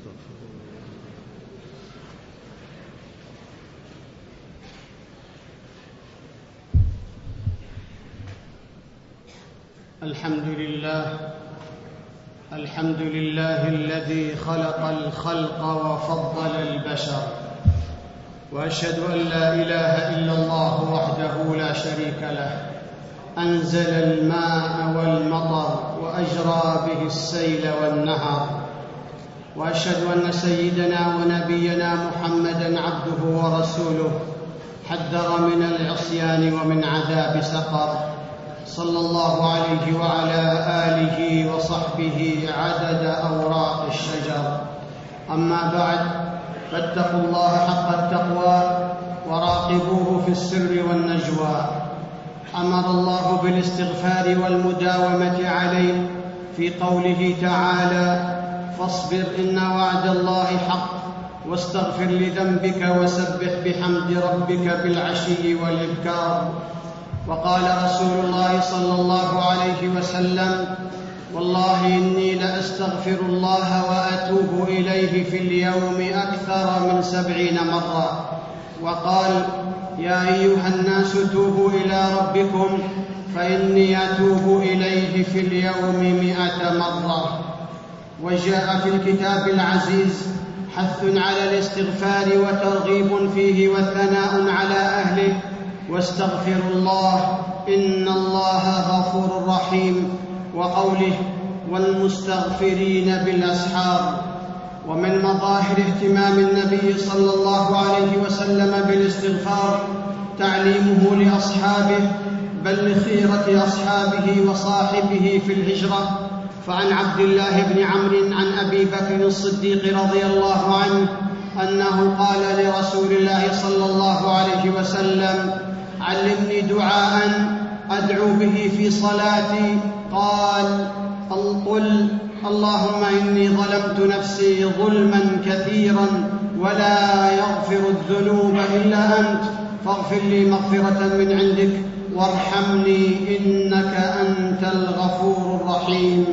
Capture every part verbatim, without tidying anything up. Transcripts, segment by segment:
ونستغفره. الحمد لله الحمد لله الذي خلق الخلق وفضل البشر، وأشهد أن لا إله إلا الله وحده لا شريك له، أنزل الماء والمطر وأجرى به السيل والنهر، وأشهد أن سيدنا ونبينا محمدًا عبده ورسوله حذر من العصيان ومن عذاب سقر، صلى الله عليه وعلى آله وصحبه عدد أوراق الشجر. أما بعد، فاتقوا الله حق التقوى وراقبوه في السر والنجوى. أمر الله بالاستغفار والمداومة عليه في قوله تعالى: فاصبر إن وعد الله حق واستغفر لذنبك وسبح بحمد ربك بالعشي والإبكار. وقال رسول الله صلى الله عليه وسلم: والله إني لأستغفر الله وأتوب إليه في اليوم أكثر من سبعين مرة. وقال: يا أيها الناس توبوا إلى ربكم فإني أتوب إليه في اليوم مئة مرة. وجاء في الكتاب العزيز حث على الاستغفار وترغيب فيه والثناء على أهله: واستغفروا الله إن الله غفور رحيم. وقوله: والمستغفرين بالأسحار. ومن مظاهر اهتمام النبي صلى الله عليه وسلم بالاستغفار تعليمه لأصحابه، بل لخيرة أصحابه وصاحبه في الهجرة. فعن عبد الله بن عمرو عن أبي بكر الصديق رضي الله عنه أنه قال لرسول الله صلى الله عليه وسلم: علمني دعاء أدعو به في صلاتي. قال: قل اللهم إني ظلمت نفسي ظلما كثيرا ولا يغفر الذنوب إلا أنت، فاغفر لي مغفرة من عندك وارحمني إنك أنت الغفور الرحيم.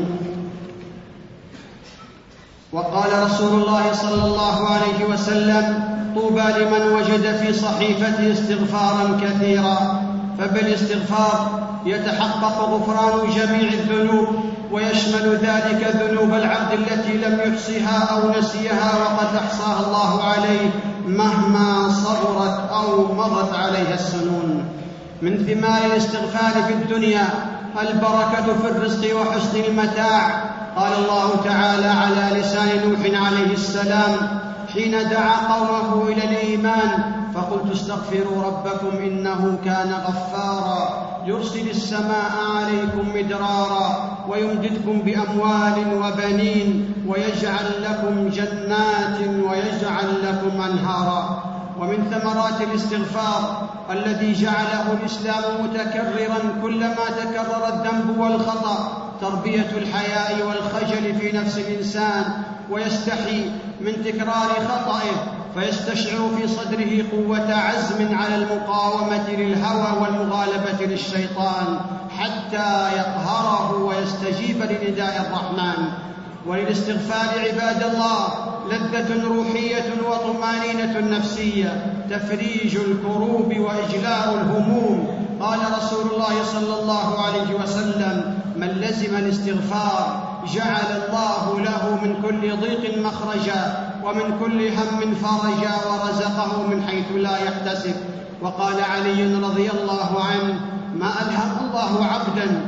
وقال رسول الله صلى الله عليه وسلم: طوبى لمن وجد في صحيفته استغفارا كثيرا. فبالاستغفار يتحقق غفران جميع الذنوب، ويشمل ذلك ذنوب العبد التي لم يحصها أو نسيها وقد أحصاها الله عليه مهما صغرت أو مضت عليها السنون. من ثمار الاستغفار في الدنيا البركة في الرزق وحسن المتاع. قال الله تعالى على لسان نوح عليه السلام حين دعا قومه إلى الإيمان: فقلت استغفروا ربكم إنه كان غفارا يرسل السماء عليكم مدرارا ويمددكم بأموال وبنين ويجعل لكم جنات ويجعل لكم أنهارا. ومن ثمرات الاستغفار الذي جعله الإسلام متكررا كلما تكرر الذنب والخطأ تربية الحياء والخجل في نفس الإنسان، ويستحي من تكرار خطئه، فيستشعر في صدره قوة عزم على المقاومة للهوى والمغالبة للشيطان حتى يقهره ويستجيب لنداء الرحمن. وللاستغفار عباد الله لذة روحية وطمأنينة نفسية، تفريج الكروب وإجلاء الهموم. قال رسول الله صلى الله عليه وسلم: من لزم الاستغفار جعل الله له من كل ضيق مخرجا ومن كل هم فرجا ورزقه من حيث لا يحتسب. وقال علي رضي الله عنه: ما ألهم الله عبدا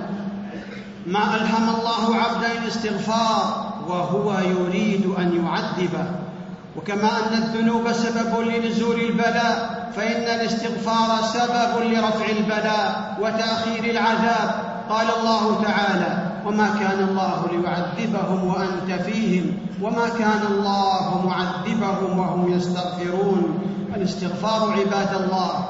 ما ألهم الله عبدا الاستغفار وهو يريد أن يعذبه. وكما أن الذنوب سبب لنزول البلاء، فإن الاستغفار سبب لرفع البلاء وتأخير العذاب. قال الله تعالى: وما كان الله ليعذبهم وأنت فيهم وما كان الله معذبهم وهم يستغفرون. الاستغفار عباد الله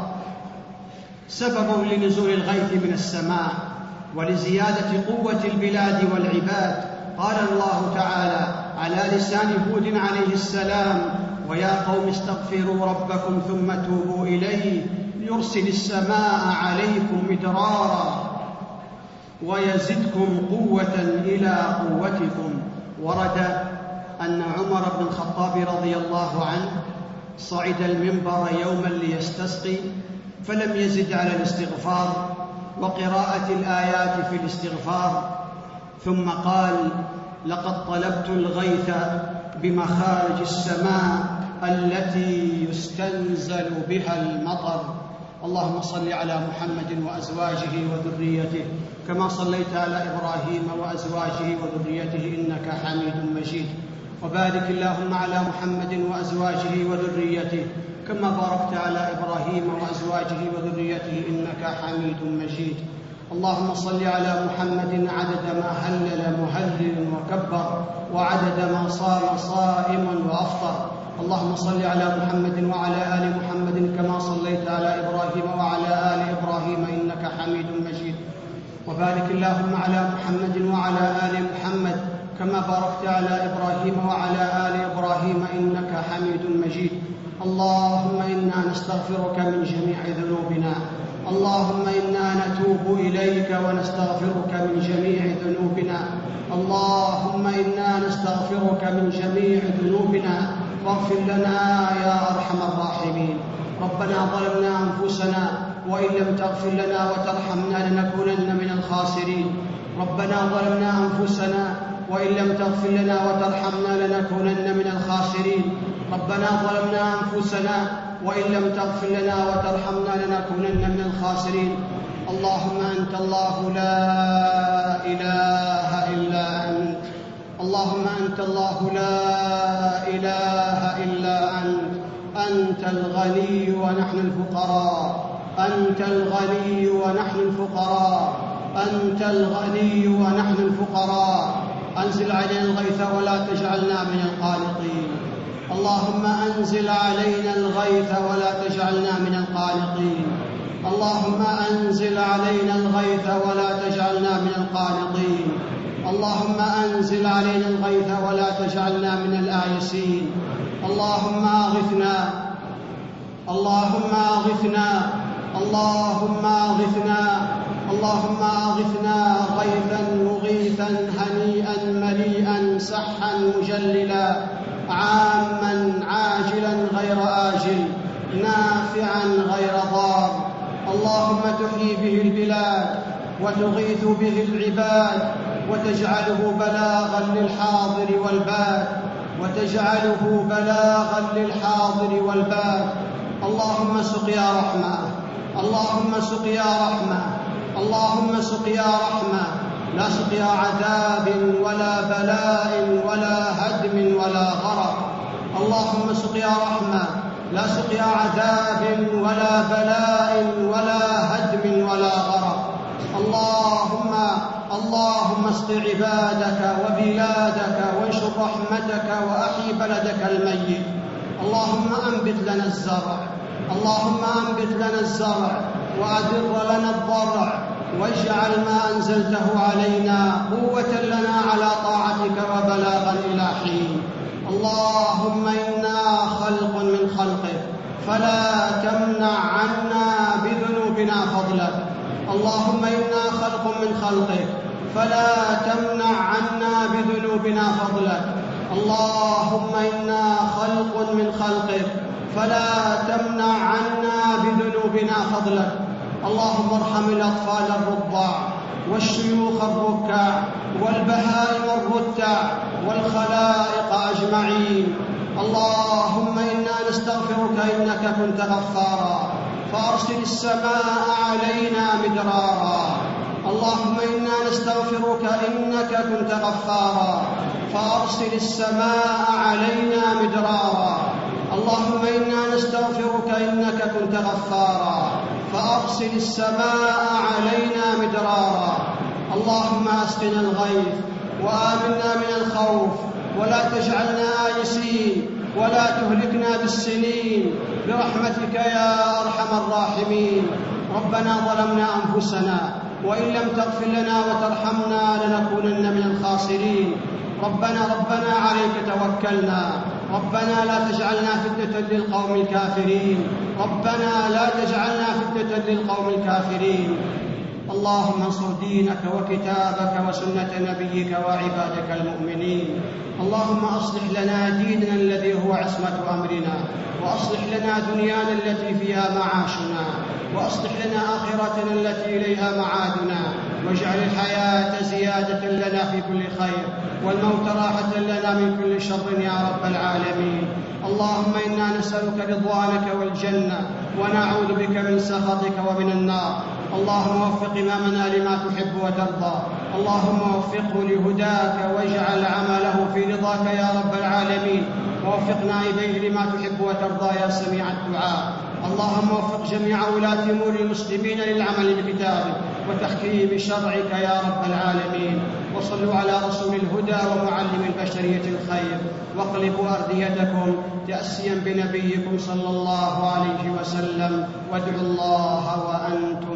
سبب لنزول الغيث من السماء ولزيادة قوة البلاد والعباد. قال الله تعالى على لسان هود عليه السلام: ويا قوم استغفروا ربكم ثم توبوا إليه يرسل السماء عليكم مدرارا ويزدكم قوة إلى قوتكم. ورد أن عمر بن الخطاب رضي الله عنه صعد المنبر يوما ليستسقي فلم يزد على الاستغفار وقراءة الآيات في الاستغفار، ثم قال: لقد طلبت الغيث بمخارج السماء التي يستنزل بها المطر. اللهم صل على محمد وأزواجه وذريته كما صليت على إبراهيم وأزواجه وذريته إنك حميد مجيد، وبارك اللهم على محمد وأزواجه وذريته كما باركت على إبراهيم وأزواجه وذريته إنك حميد مجيد. اللهم صل على محمد عدد ما هلل مهلل وكبر وعدد ما صام صائم وأفطر. اللهم صل على محمد وعلى آل محمد كما صليت على إبراهيم وعلى آل إبراهيم إنك حميد مجيد، وبارك اللهم على محمد وعلى آل محمد كما باركت على إبراهيم وعلى آل إبراهيم إنك حميد مجيد. اللهم إنا نستغفرك من جميع ذنوبنا، اللهم إنا نتوب إليك ونستغفرك من جميع ذنوبنا، اللهم إنا نستغفرك من جميع ذنوبنا فاغفر لنا يا أرحم الراحمين. ربنا ظلمنا أنفسنا وإن لم تغفر لنا وترحمنا لنكونن من الخاسرين. ربنا ظلمنا أنفسنا وإن لم تغفر لنا وترحمنا لنكونن من الخاسرين. ربنا ظلمنا أنفسنا وإن لم تغفر لنا وترحمنا لنكونن من الخاسرين. اللهم أنت الله لا إله إلا أنت، اللهم أنت الله لا إله إلا أنت، أنت الغني ونحن الفقراء، أنت الغني ونحن الفقراء، أنت الغني ونحن الفقراء. أنزل علينا الغيث ولا تجعلنا من القانطين. اللهم أنزل علينا الغيث ولا تجعلنا من القانطين. اللهم أنزل علينا الغيث ولا تجعلنا من القانطين. اللهم أنزل علينا الغيث ولا تجعلنا من الآيسين. اللهم أغثنا، اللهم أغثنا، اللهم أغثنا، اللهم أغثنا غيثا مغيثا هنيئا مليئا سحا مجللا عاما عاجلا غير آجل نافعا غير ضار. اللهم تحيي به البلاد وتغيث به العباد وتجعله بلاغا للحاضر والباد، وتجعله بلاغا للحاضر والباد. اللهم سقيا رحمة، اللهم سقيا رحمة، اللهم سقيا رحمة، لا سقيا عذاب ولا بلاء ولا هدم ولا غرق. اللهم سقيا رحمة، لا سقيا عذاب ولا بلاء ولا هدم ولا غرق. اللهم اللهم اسق عبادك وبلادك وانشر رحمتك وأحي بلدك الميت. اللهم أنبت لنا الزرع، اللهم أنبت لنا الزرع وأدر لنا الضرع، واجعل ما أنزلته علينا قوة لنا على طاعتك وبلاغا إلى حين. اللهم إنا خلق من خلقك فلا تمنع عنا بذنوبنا فضلك. اللهم إنا خلق من خلقك فلا تمنع عنا بذنوبنا فضلك. اللهم إنا خلق من خلقك فلا تمنع عنا بذنوبنا فضلك. اللهم ارحم الأطفال الرضع والشيوخ الركع والبهائم الرتع والخلائق أجمعين. اللهم إنا نستغفرك إنك كنت غفارا فأرسل السماء علينا مدرارا. اللهم إنا نستغفرك إنك كنت غفارا فأرسل السماء علينا مدرارا. اللهم إنا نستغفرك إنك كنت غفارا فأرسل السماء علينا مدرارا. اللهم أسقنا الغيث وآمنا من الخوف ولا تجعلنا آيسين ولا تهلكنا بالسنين برحمتك يا أرحم الراحمين. ربنا ظلمنا أنفسنا وإن لم تغفر لنا وترحمنا لنكونن من الخاسرين. ربنا ربنا عليك توكلنا، ربنا لا تجعلنا فتنة للقوم الكافرين، ربنا لا تجعلنا فتنة للقوم الكافرين. اللهم انصر دينك وكتابك وسنة نبيك وعبادك المؤمنين. اللهم أصلح لنا ديننا الذي هو عصمة أمرنا، وأصلح لنا دنيانا التي فيها معاشنا، وأصلح لنا آخرتنا التي إليها معادنا، واجعل الحياة زيادة لنا في كل خير، والموت راحة لنا من كل شر يا رب العالمين. اللهم إنا نسألك رضوانك والجنة، ونعوذ بك من سخطك ومن النار. اللهم وفق إمامنا لما تحب وترضى، اللهم وفقه لهداك، واجعل عمله في رضاك يا رب العالمين، ووفق نائبيه لما تحب وترضى يا سميع الدعاء. اللهم وفق جميع ولاة أمور المسلمين للعمل بكتابك وتحكيم شرعك يا رب العالمين. وصلوا على رسول الهدى ومعلم البشرية الخير، واقلبوا أرديتكم تأسيا بنبيكم صلى الله عليه وسلم، وادعوا الله وأنتم